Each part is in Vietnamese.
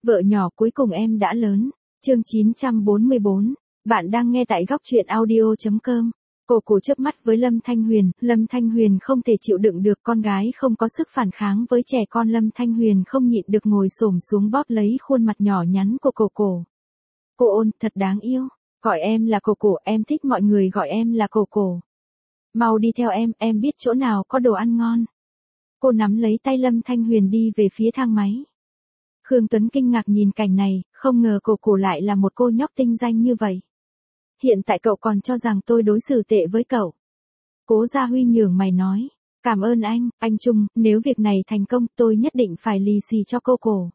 Vợ nhỏ cuối cùng em đã lớn. Chương 944. Bạn đang nghe tại góc truyện audio.com. Cô chớp mắt với Lâm Thanh Huyền không thể chịu đựng được con gái không có sức phản kháng với trẻ con. Lâm Thanh Huyền không nhịn được ngồi xổm xuống bóp lấy khuôn mặt nhỏ nhắn của cô. Cô ôn, thật đáng yêu. Gọi em là cô, em thích mọi người gọi em là cô. Mau đi theo em biết chỗ nào có đồ ăn ngon. Cô nắm lấy tay Lâm Thanh Huyền đi về phía thang máy. Khương Tuấn kinh ngạc nhìn cảnh này, không ngờ cô lại là một cô nhóc tinh danh như vậy. Hiện tại cậu còn cho rằng tôi đối xử tệ với cậu. Cố Gia Huy nhướng mày nói, cảm ơn anh Trung, nếu việc này thành công tôi nhất định phải lì xì cho cô.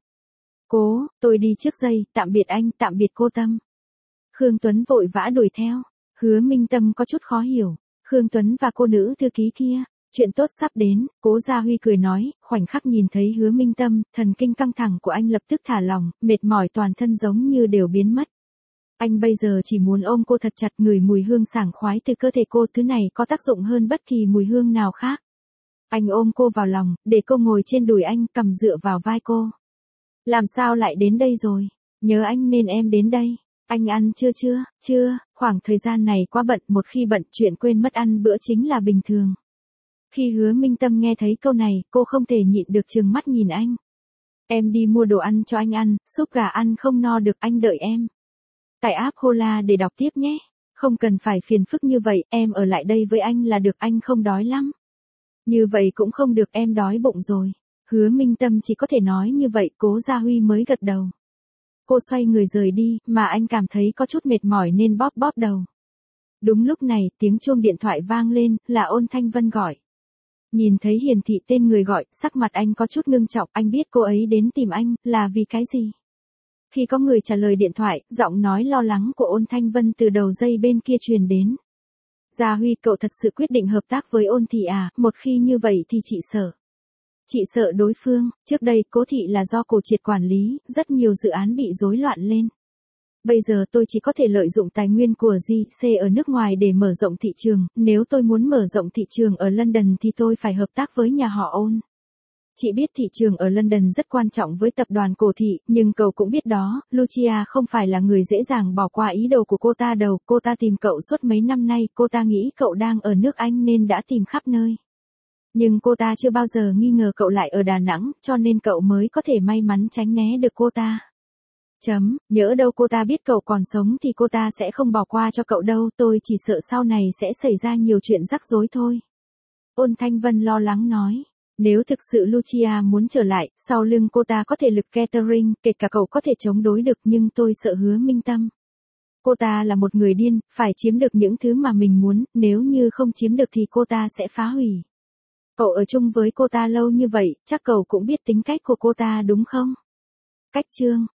Tôi đi trước đây, tạm biệt anh, tạm biệt cô Tâm. Khương Tuấn vội vã đuổi theo. Hứa Minh Tâm có chút khó hiểu, Khương Tuấn và cô nữ thư ký kia, chuyện tốt sắp đến. Cố Gia Huy cười nói, khoảnh khắc nhìn thấy Hứa Minh Tâm, thần kinh căng thẳng của anh lập tức thả lỏng, mệt mỏi toàn thân giống như đều biến mất. Anh bây giờ chỉ muốn ôm cô thật chặt, ngửi mùi hương sảng khoái từ cơ thể cô, thứ này có tác dụng hơn bất kỳ mùi hương nào khác. Anh ôm cô vào lòng, để cô ngồi trên đùi anh, cầm dựa vào vai cô. Làm sao lại đến đây rồi? Nhớ anh nên em đến đây. Anh ăn chưa, khoảng thời gian này quá bận, một khi bận chuyện quên mất ăn bữa chính là bình thường. Khi Hứa Minh Tâm nghe thấy câu này, cô không thể nhịn được trừng mắt nhìn anh. Em đi mua đồ ăn cho anh ăn, súp gà ăn không no được, anh đợi em. Tải app Hola để đọc tiếp nhé. Không cần phải phiền phức như vậy, em ở lại đây với anh là được, anh không đói lắm. Như vậy cũng không được, em đói bụng rồi. Hứa Minh Tâm chỉ có thể nói như vậy. Cố Gia Huy mới gật đầu. Cô xoay người rời đi, mà anh cảm thấy có chút mệt mỏi nên bóp đầu. Đúng lúc này, tiếng chuông điện thoại vang lên, là Ôn Thanh Vân gọi. Nhìn thấy hiển thị tên người gọi, sắc mặt anh có chút ngưng trọng, anh biết cô ấy đến tìm anh, là vì cái gì? Khi có người trả lời điện thoại, giọng nói lo lắng của Ôn Thanh Vân từ đầu dây bên kia truyền đến. Gia Huy, cậu thật sự quyết định hợp tác với Ôn Thị à? Một khi như vậy thì chị sợ đối phương. Trước đây Cố Thị là do cô triệt quản lý, rất nhiều dự án bị rối loạn lên. Bây giờ tôi chỉ có thể lợi dụng tài nguyên của GC ở nước ngoài để mở rộng thị trường, nếu tôi muốn mở rộng thị trường ở London thì tôi phải hợp tác với nhà họ Ôn. Chị biết thị trường ở London rất quan trọng với tập đoàn Cổ Thị, nhưng cậu cũng biết đó, Lucia không phải là người dễ dàng bỏ qua ý đồ của cô ta đâu. Cô ta tìm cậu suốt mấy năm nay, cô ta nghĩ cậu đang ở nước Anh nên đã tìm khắp nơi. Nhưng cô ta chưa bao giờ nghi ngờ cậu lại ở Đà Nẵng, cho nên cậu mới có thể may mắn tránh né được cô ta. Nhỡ đâu cô ta biết cậu còn sống thì cô ta sẽ không bỏ qua cho cậu đâu, tôi chỉ sợ sau này sẽ xảy ra nhiều chuyện rắc rối thôi. Ôn Thanh Vân lo lắng nói. Nếu thực sự Lucia muốn trở lại, sau lưng cô ta có thể lực catering, kể cả cậu có thể chống đối được, nhưng tôi sợ Hứa Minh Tâm. Cô ta là một người điên, phải chiếm được những thứ mà mình muốn, nếu như không chiếm được thì cô ta sẽ phá hủy. Cậu ở chung với cô ta lâu như vậy, chắc cậu cũng biết tính cách của cô ta đúng không? Cách chương